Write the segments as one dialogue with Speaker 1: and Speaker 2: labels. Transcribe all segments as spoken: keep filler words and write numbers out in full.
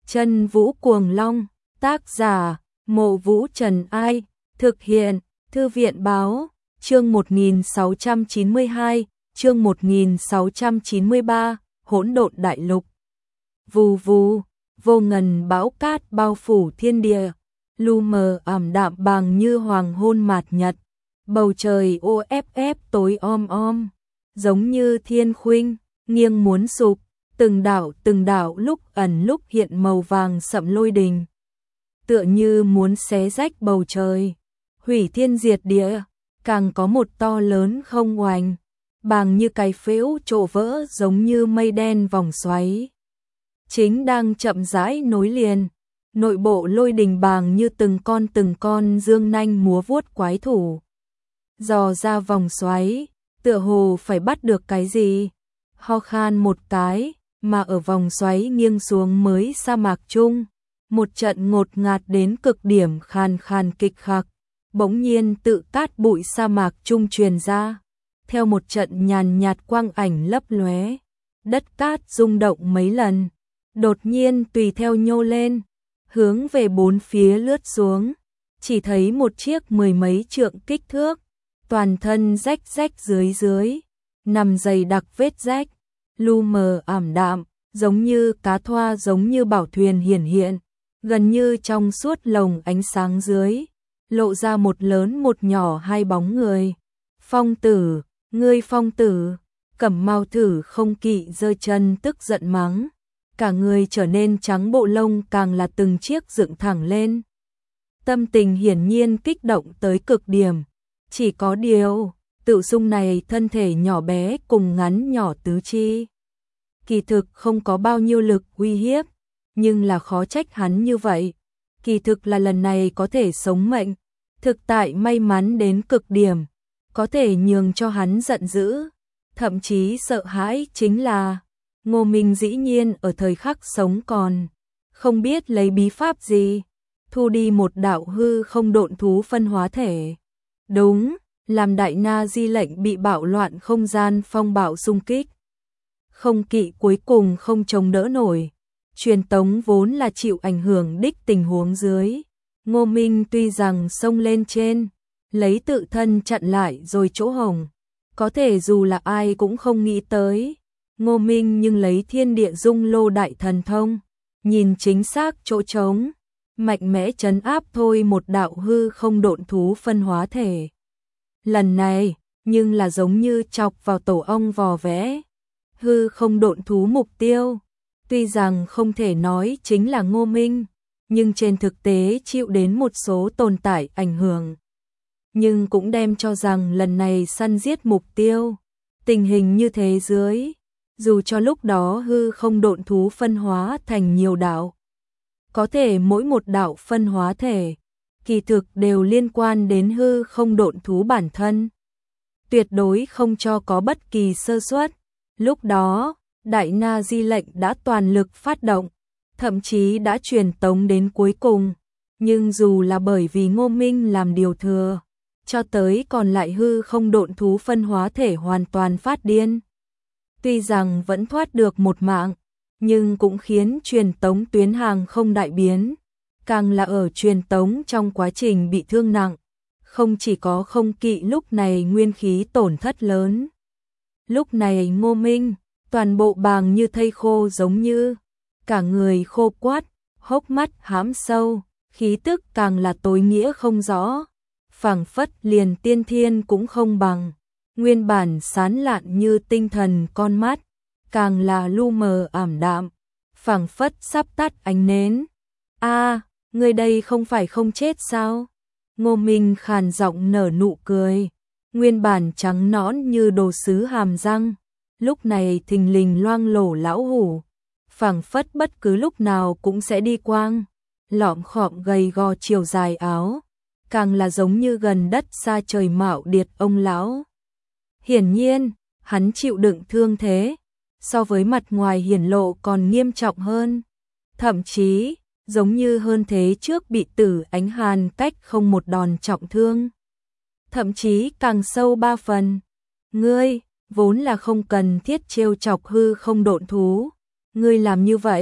Speaker 1: Chân Vũ Cuồng Long, tác giả, Mộ Vũ Trần Ai, thực hiện, Thư viện Báo, chương một nghìn sáu trăm chín mươi hai, chương một nghìn sáu trăm chín mươi ba, Hỗn Độn Đại Lục. Vù vù, vô ngần bão cát bao phủ thiên địa, lu mờ ảm đạm bằng như hoàng hôn mạt nhật, bầu trời ô ép ép tối om om, giống như thiên khuynh, nghiêng muốn sụp, từng đảo từng đảo lúc ẩn lúc hiện màu vàng sậm lôi đình. Tựa như muốn xé rách bầu trời, hủy thiên diệt địa, càng có một to lớn không oành, bàng như cái phễu trổ vỡ giống như mây đen vòng xoáy. Chính đang chậm rãi nối liền, nội bộ lôi đình bàng như từng con từng con dương nanh múa vuốt quái thủ. Dò ra vòng xoáy, tựa hồ phải bắt được cái gì, ho khan một cái, mà ở vòng xoáy nghiêng xuống mới sa mạc chung. Một trận ngột ngạt đến cực điểm khàn khàn kịch khặc, bỗng nhiên tự cát bụi sa mạc trung truyền ra, theo một trận nhàn nhạt quang ảnh lấp lóe, đất cát rung động mấy lần, đột nhiên tùy theo nhô lên, hướng về bốn phía lướt xuống, chỉ thấy một chiếc mười mấy trượng kích thước, toàn thân rách rách dưới dưới, nằm dày đặc vết rách, lu mờ ảm đạm, giống như cá thoa giống như bảo thuyền hiển hiện. Gần như trong suốt lồng ánh sáng dưới, lộ ra một lớn một nhỏ hai bóng người. Phong tử, ngươi phong tử, Cẩm Mao Thử không kỵ giơ chân tức giận mắng. Cả người trở nên trắng, bộ lông càng là từng chiếc dựng thẳng lên. Tâm tình hiển nhiên kích động tới cực điểm. Chỉ có điều, tự sung này thân thể nhỏ bé cùng ngắn nhỏ tứ chi. Kỳ thực không có bao nhiêu lực uy hiếp. Nhưng là khó trách hắn như vậy. Kỳ thực là lần này có thể sống mệnh. Thực tại may mắn đến cực điểm. Có thể nhường cho hắn giận dữ. Thậm chí sợ hãi chính là Ngô Minh dĩ nhiên ở thời khắc sống còn. Không biết lấy bí pháp gì. Thu đi một đạo hư không độn thú phân hóa thể. Đúng, làm Đại Na Di lệnh bị bạo loạn không gian phong bạo xung kích. Không kỵ cuối cùng không chống đỡ nổi. Truyền tống vốn là chịu ảnh hưởng đích tình huống dưới. Ngô Minh tuy rằng xông lên trên, lấy tự thân chặn lại rồi chỗ hổng. Có thể dù là ai cũng không nghĩ tới. Ngô Minh nhưng lấy thiên địa dung lô đại thần thông. Nhìn chính xác chỗ trống. Mạnh mẽ trấn áp thôi một đạo hư không độn thú phân hóa thể. Lần này, nhưng là giống như chọc vào tổ ong vò vẽ. Hư không độn thú mục tiêu. Tuy rằng không thể nói chính là Ngô Minh, nhưng trên thực tế chịu đến một số tồn tại ảnh hưởng. Nhưng cũng đem cho rằng lần này săn giết mục tiêu. Tình hình như thế dưới, dù cho lúc đó hư không độn thú phân hóa thành nhiều đạo. Có thể mỗi một đạo phân hóa thể, kỳ thực đều liên quan đến hư không độn thú bản thân. Tuyệt đối không cho có bất kỳ sơ suất. Lúc đó, Đại Na Di lệnh đã toàn lực phát động, thậm chí đã truyền tống đến cuối cùng. Nhưng dù là bởi vì Ngô Minh làm điều thừa, cho tới còn lại hư không độn thú phân hóa thể hoàn toàn phát điên. Tuy rằng vẫn thoát được một mạng, nhưng cũng khiến truyền tống tuyến hàng không đại biến. Càng là ở truyền tống trong quá trình bị thương nặng, không chỉ có không kỵ lúc này nguyên khí tổn thất lớn. Lúc này Ngô Minh toàn bộ bàng như thây khô giống như, cả người khô quắt, hốc mắt hãm sâu, khí tức càng là tối nghĩa không rõ, phảng phất liền tiên thiên cũng không bằng, nguyên bản sán lạn như tinh thần con mắt, càng là lu mờ ảm đạm, phảng phất sắp tắt ánh nến. A, người đây không phải không chết sao? Ngô Minh khàn giọng nở nụ cười, nguyên bản trắng nõn như đồ sứ hàm răng. Lúc này thình lình loang lổ lão hủ, phảng phất bất cứ lúc nào cũng sẽ đi quang, lọm khọm gầy gò chiều dài áo, càng là giống như gần đất xa trời mạo điệt ông lão. Hiển nhiên, hắn chịu đựng thương thế, so với mặt ngoài hiển lộ còn nghiêm trọng hơn, thậm chí giống như hơn thế trước bị Tử Ánh Hàn cách không một đòn trọng thương, thậm chí càng sâu ba phần. Ngươi vốn là không cần thiết trêu chọc hư không độn thú, ngươi làm như vậy,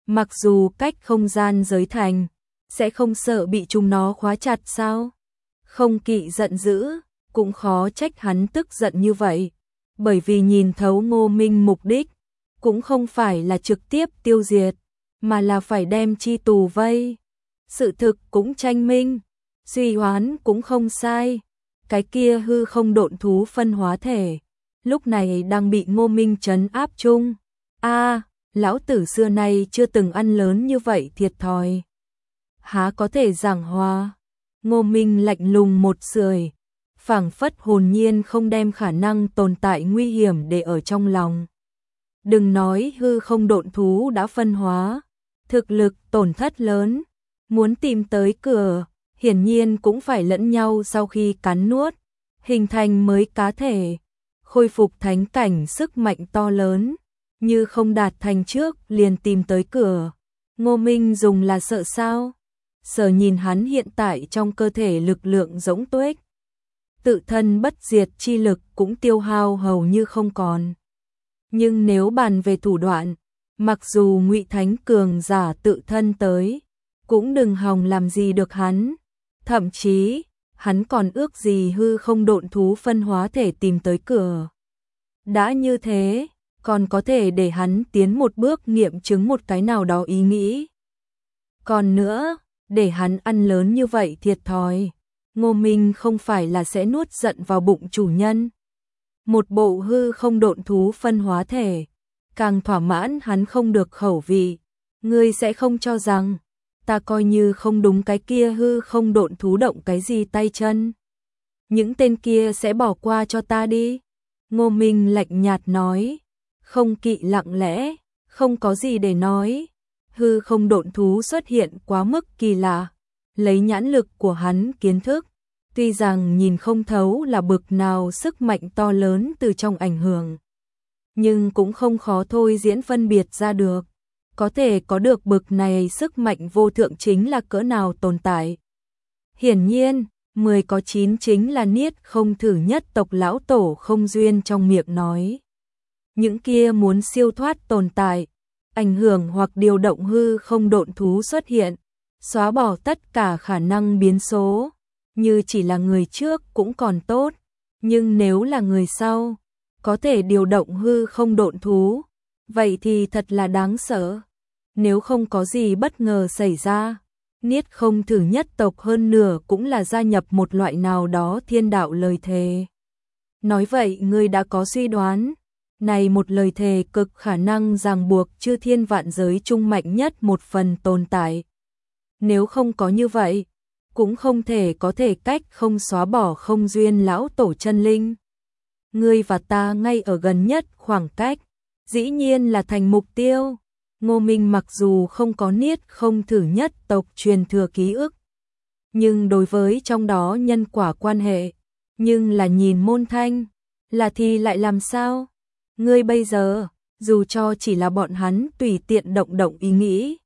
Speaker 1: Mặc dù cách không gian giới thành, sẽ không sợ bị chúng nó khóa chặt sao? Không Kỵ giận dữ, cũng khó trách hắn tức giận như vậy, bởi vì nhìn thấu Ngô Minh mục đích, cũng không phải là trực tiếp tiêu diệt, mà là phải đem chi tù vây. Sự thực cũng tranh minh, suy hoán cũng không sai, cái kia hư không độn thú phân hóa thể, lúc này đang bị Ngô Minh trấn áp chung. A, lão tử xưa nay chưa từng ăn lớn như vậy thiệt thòi. Há có thể giảng hòa. Ngô Minh lạnh lùng một sưởi, phảng phất hồn nhiên không đem khả năng tồn tại nguy hiểm để ở trong lòng. Đừng nói hư không độn thú đã phân hóa, thực lực tổn thất lớn, muốn tìm tới cửa, hiển nhiên cũng phải lẫn nhau sau khi cắn nuốt, hình thành mới cá thể, khôi phục thánh cảnh sức mạnh to lớn, như không đạt thành trước liền tìm tới cửa. Ngô Minh dùng là sợ sao? Sợ nhìn hắn hiện tại trong cơ thể lực lượng rỗng tuếch, tự thân bất diệt chi lực cũng tiêu hao hầu như không còn. Nhưng nếu bàn về thủ đoạn, mặc dù Ngụy Thánh cường giả tự thân tới, cũng đừng hòng làm gì được hắn. Thậm chí, hắn còn ước gì hư không độn thú phân hóa thể tìm tới cửa. Đã như thế, còn có thể để hắn tiến một bước nghiệm chứng một cái nào đó ý nghĩ. Còn nữa, để hắn ăn lớn như vậy thiệt thòi, Ngô Minh không phải là sẽ nuốt giận vào bụng chủ nhân. Một bộ hư không độn thú phân hóa thể, càng thỏa mãn hắn không được khẩu vị. Ngươi sẽ không cho rằng, ta coi như không đúng cái kia hư không độn thú động cái gì tay chân. Những tên kia sẽ bỏ qua cho ta đi. Ngô Minh lạnh nhạt nói, Không Kỵ lặng lẽ, không có gì để nói. Hư không độn thú xuất hiện quá mức kỳ lạ, lấy nhãn lực của hắn kiến thức, tuy rằng nhìn không thấu là bực nào sức mạnh to lớn từ trong ảnh hưởng, nhưng cũng không khó thôi diễn phân biệt ra được, có thể có được bực này sức mạnh vô thượng chính là cỡ nào tồn tại. Hiển nhiên, mười có chín chính là Niết Không thử nhất tộc lão tổ Không Duyên trong miệng nói. Những kia muốn siêu thoát tồn tại, ảnh hưởng hoặc điều động hư không độn thú xuất hiện, xóa bỏ tất cả khả năng biến số, như chỉ là người trước cũng còn tốt, nhưng nếu là người sau, có thể điều động hư không độn thú, vậy thì thật là đáng sợ. Nếu không có gì bất ngờ xảy ra, Niết Không thử nhất tộc hơn nửa cũng là gia nhập một loại nào đó thiên đạo lời thề. Nói vậy ngươi đã có suy đoán, này một lời thề cực khả năng ràng buộc chư thiên vạn giới trung mạnh nhất một phần tồn tại. Nếu không có như vậy, cũng không thể có thể cách không xóa bỏ Không Duyên lão tổ chân linh. Ngươi và ta ngay ở gần nhất khoảng cách, dĩ nhiên là thành mục tiêu. Ngô Minh mặc dù không có Niết Không thử nhất tộc truyền thừa ký ức, nhưng đối với trong đó nhân quả quan hệ, nhưng là nhìn môn thanh, là thì lại làm sao? Ngươi bây giờ, dù cho chỉ là bọn hắn tùy tiện động động ý nghĩ,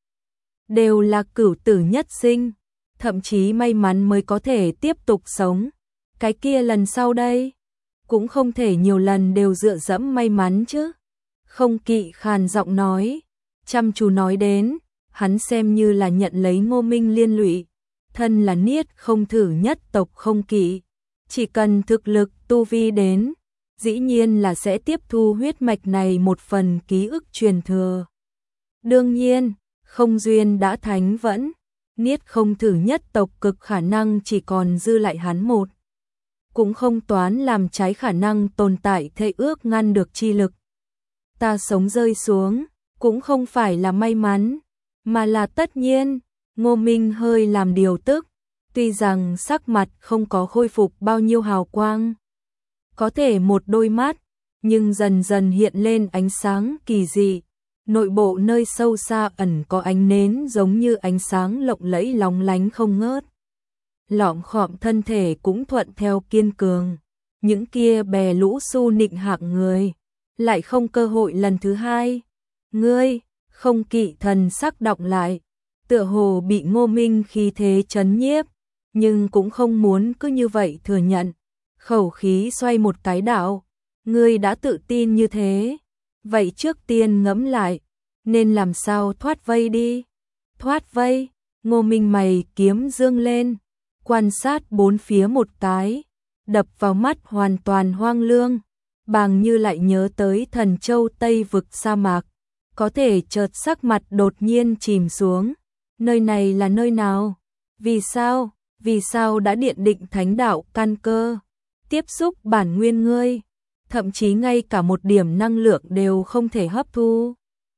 Speaker 1: đều là cửu tử nhất sinh, thậm chí may mắn mới có thể tiếp tục sống. Cái kia lần sau đây, cũng không thể nhiều lần đều dựa dẫm may mắn chứ. Không Kỵ khàn giọng nói, chăm chú nói đến, hắn xem như là nhận lấy Ngô Minh liên lụy, thân là Niết Không thử nhất tộc Không Kỵ, chỉ cần thực lực tu vi đến, dĩ nhiên là sẽ tiếp thu huyết mạch này một phần ký ức truyền thừa. Đương nhiên, Không Duyên đã thánh vẫn, Niết Không thử nhất tộc cực khả năng chỉ còn dư lại hắn một, cũng không toán làm trái khả năng tồn tại thệ ước ngăn được chi lực. Ta sống rơi xuống, cũng không phải là may mắn, mà là tất nhiên. Ngô Minh hơi làm điều tức, tuy rằng sắc mặt không có khôi phục bao nhiêu hào quang, có thể một đôi mắt, nhưng dần dần hiện lên ánh sáng kỳ dị, nội bộ nơi sâu xa ẩn có ánh nến giống như ánh sáng lộng lẫy lóng lánh không ngớt. Lọm khọm thân thể cũng thuận theo kiên cường, những kia bè lũ su nịnh hạng người, lại không cơ hội lần thứ hai. Ngươi, Không Kỵ thần sắc động lại, tựa hồ bị Ngô Minh khí thế chấn nhiếp, nhưng cũng không muốn cứ như vậy thừa nhận. Khẩu khí xoay một cái đạo, ngươi đã tự tin như thế, vậy trước tiên ngẫm lại, nên làm sao thoát vây đi. Thoát vây, Ngô Minh mày kiếm dương lên, quan sát bốn phía một cái, đập vào mắt hoàn toàn hoang lương, bàng như lại nhớ tới Thần Châu Tây vực sa mạc, có thể chợt sắc mặt đột nhiên chìm xuống. Nơi này là nơi nào? Vì sao? Vì sao đã điện định thánh đạo căn cơ, tiếp xúc bản nguyên ngươi, thậm chí ngay cả một điểm năng lượng đều không thể hấp thu.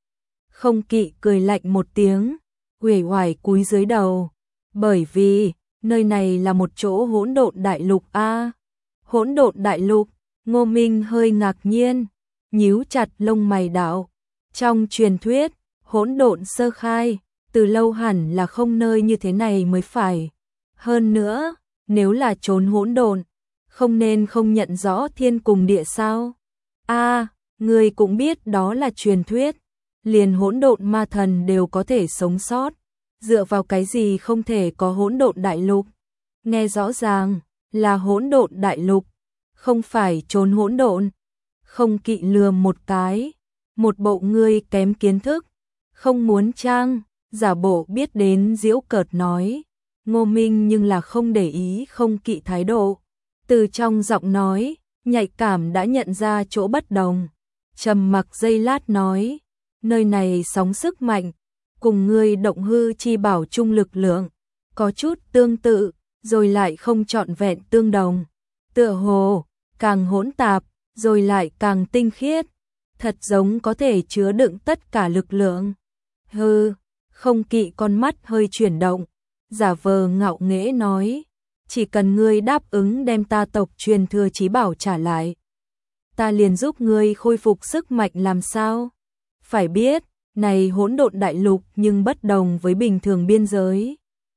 Speaker 1: Không Kỵ cười lạnh một tiếng, uể oải cúi dưới đầu, bởi vì nơi này là một chỗ hỗn độn đại lục a. Hỗn độn đại lục, Ngô Minh hơi ngạc nhiên, nhíu chặt lông mày đạo. Trong truyền thuyết, hỗn độn sơ khai, từ lâu hẳn là không nơi như thế này mới phải. Hơn nữa, nếu là trốn hỗn độn, không nên không nhận rõ thiên cùng địa sao? A, người cũng biết đó là truyền thuyết, liền hỗn độn ma thần đều có thể sống sót, dựa vào cái gì không thể có hỗn độn đại lục? Nghe rõ ràng là hỗn độn đại lục, không phải trốn hỗn độn. Không Kỵ lườm một cái, một bộ ngươi kém kiến thức, không muốn trang, giả bộ biết đến giễu cợt nói. Ngô Minh nhưng là không để ý Không Kỵ thái độ, từ trong giọng nói, nhạy cảm đã nhận ra chỗ bất đồng. Trầm mặc giây lát nói, nơi này sóng sức mạnh, cùng ngươi động hư chi bảo chung lực lượng, có chút tương tự, rồi lại không trọn vẹn tương đồng. Tựa hồ, càng hỗn tạp, rồi lại càng tinh khiết, thật giống có thể chứa đựng tất cả lực lượng. Hừ, Không Kỵ con mắt hơi chuyển động, giả vờ ngạo nghễ nói, chỉ cần ngươi đáp ứng đem ta tộc truyền thừa chí bảo trả lại, ta liền giúp ngươi khôi phục sức mạnh làm sao? Phải biết, này hỗn độn đại lục nhưng bất đồng với bình thường biên giới.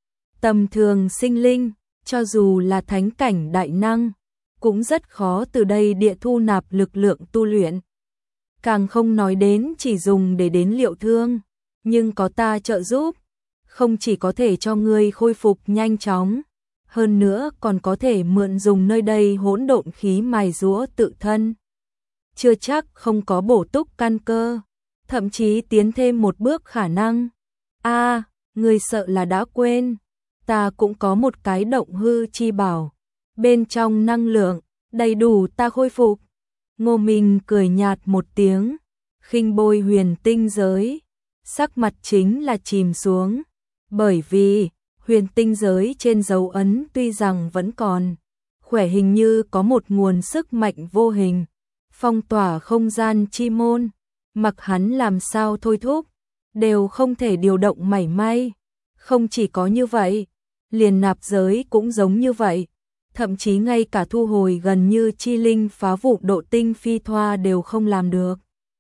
Speaker 1: Tầm thường sinh linh, cho dù là thánh cảnh đại năng, cũng rất khó từ đây địa thu nạp lực lượng tu luyện. Càng không nói đến chỉ dùng để đến liệu thương, nhưng có ta trợ giúp, không chỉ có thể cho ngươi khôi phục nhanh chóng, hơn nữa còn có thể mượn dùng nơi đây hỗn độn khí mài giũa tự thân. Chưa chắc không có bổ túc căn cơ, thậm chí tiến thêm một bước khả năng. A, à, ngươi sợ là đã quên, ta cũng có một cái động hư chi bảo, bên trong năng lượng đầy đủ ta khôi phục. Ngô Minh cười nhạt một tiếng, khinh bôi huyền tinh giới, sắc mặt chính là chìm xuống, bởi vì huyền tinh giới trên dấu ấn tuy rằng vẫn còn, khỏe hình như có một nguồn sức mạnh vô hình, phong tỏa không gian chi môn, mặc hắn làm sao thôi thúc, đều không thể điều động mảy may. Không chỉ có như vậy, liền nạp giới cũng giống như vậy, thậm chí ngay cả thu hồi gần như chi linh phá vụ độ tinh phi thoa đều không làm được.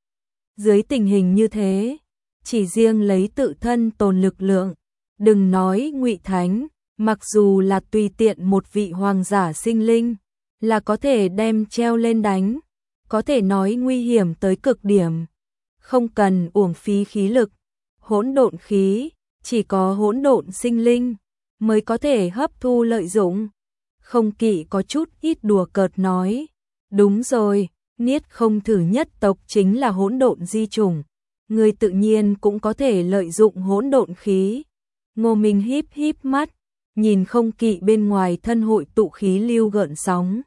Speaker 1: Dưới tình hình như thế, chỉ riêng lấy tự thân tồn lực lượng, đừng nói Ngụy Thánh, mặc dù là tùy tiện một vị hoàng giả sinh linh, là có thể đem treo lên đánh, có thể nói nguy hiểm tới cực điểm. Không cần uổng phí khí lực, hỗn độn khí, chỉ có hỗn độn sinh linh mới có thể hấp thu lợi dụng. Không Kỵ có chút ít đùa cợt nói, đúng rồi, Niết Không Thử nhất tộc chính là hỗn độn di chủng, người tự nhiên cũng có thể lợi dụng hỗn độn khí. Ngô Minh híp híp mắt, nhìn Không Kỵ bên ngoài thân hội tụ khí lưu gợn sóng.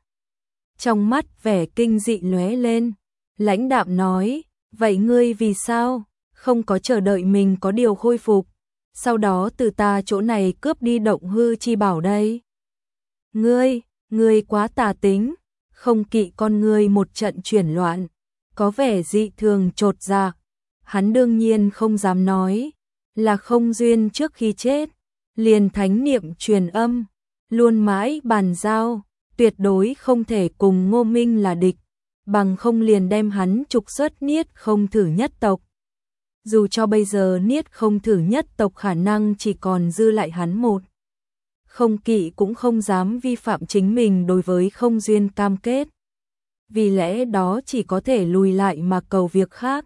Speaker 1: Trong mắt vẻ kinh dị lóe lên, lãnh đạm nói, vậy ngươi vì sao không có chờ đợi mình có điều khôi phục, sau đó từ ta chỗ này cướp đi động hư chi bảo đây? Ngươi, ngươi quá tà tính. Không Kỵ con ngươi một trận chuyển loạn, có vẻ dị thường chột dạ. Hắn đương nhiên không dám nói là Không Duyên trước khi chết liền thánh niệm truyền âm, luôn mãi bàn giao, tuyệt đối không thể cùng Ngô Minh là địch, bằng không liền đem hắn trục xuất Niết Không Thử nhất tộc. Dù cho bây giờ Niết Không Thử nhất tộc khả năng chỉ còn dư lại hắn một, Không Kỵ cũng không dám vi phạm chính mình đối với Không Duyên cam kết. Vì lẽ đó chỉ có thể lùi lại mà cầu việc khác.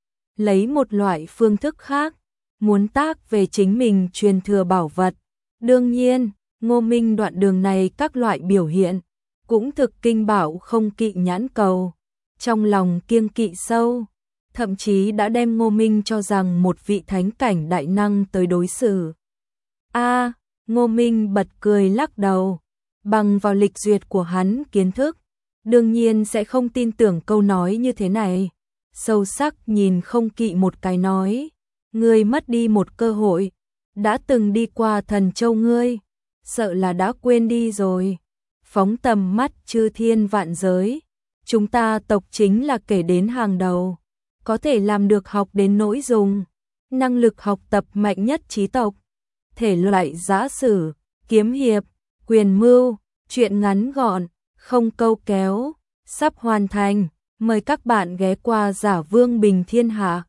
Speaker 1: Lấy một loại phương thức khác, muốn tác về chính mình truyền thừa bảo vật. Đương nhiên, Ngô Minh đoạn đường này các loại biểu hiện, cũng thực kinh bảo Không Kỵ nhãn cầu. Trong lòng kiêng kỵ sâu, thậm chí đã đem Ngô Minh cho rằng một vị thánh cảnh đại năng tới đối xử. A, Ngô Minh bật cười lắc đầu, bằng vào lịch duyệt của hắn kiến thức, đương nhiên sẽ không tin tưởng câu nói như thế này. Sâu sắc nhìn Không Kỵ một cái nói, ngươi mất đi một cơ hội, đã từng đi qua Thần Châu ngươi, sợ là đã quên đi rồi. Phóng tầm mắt chư thiên vạn giới, chúng ta tộc chính là kể đến hàng đầu, có thể làm được học đến nỗi dùng, năng lực học tập mạnh nhất trí tộc, thể loại giã sử, kiếm hiệp, quyền mưu, truyện ngắn gọn, không câu kéo, sắp hoàn thành, mời các bạn ghé qua Giả Vương Bình Thiên Hạ.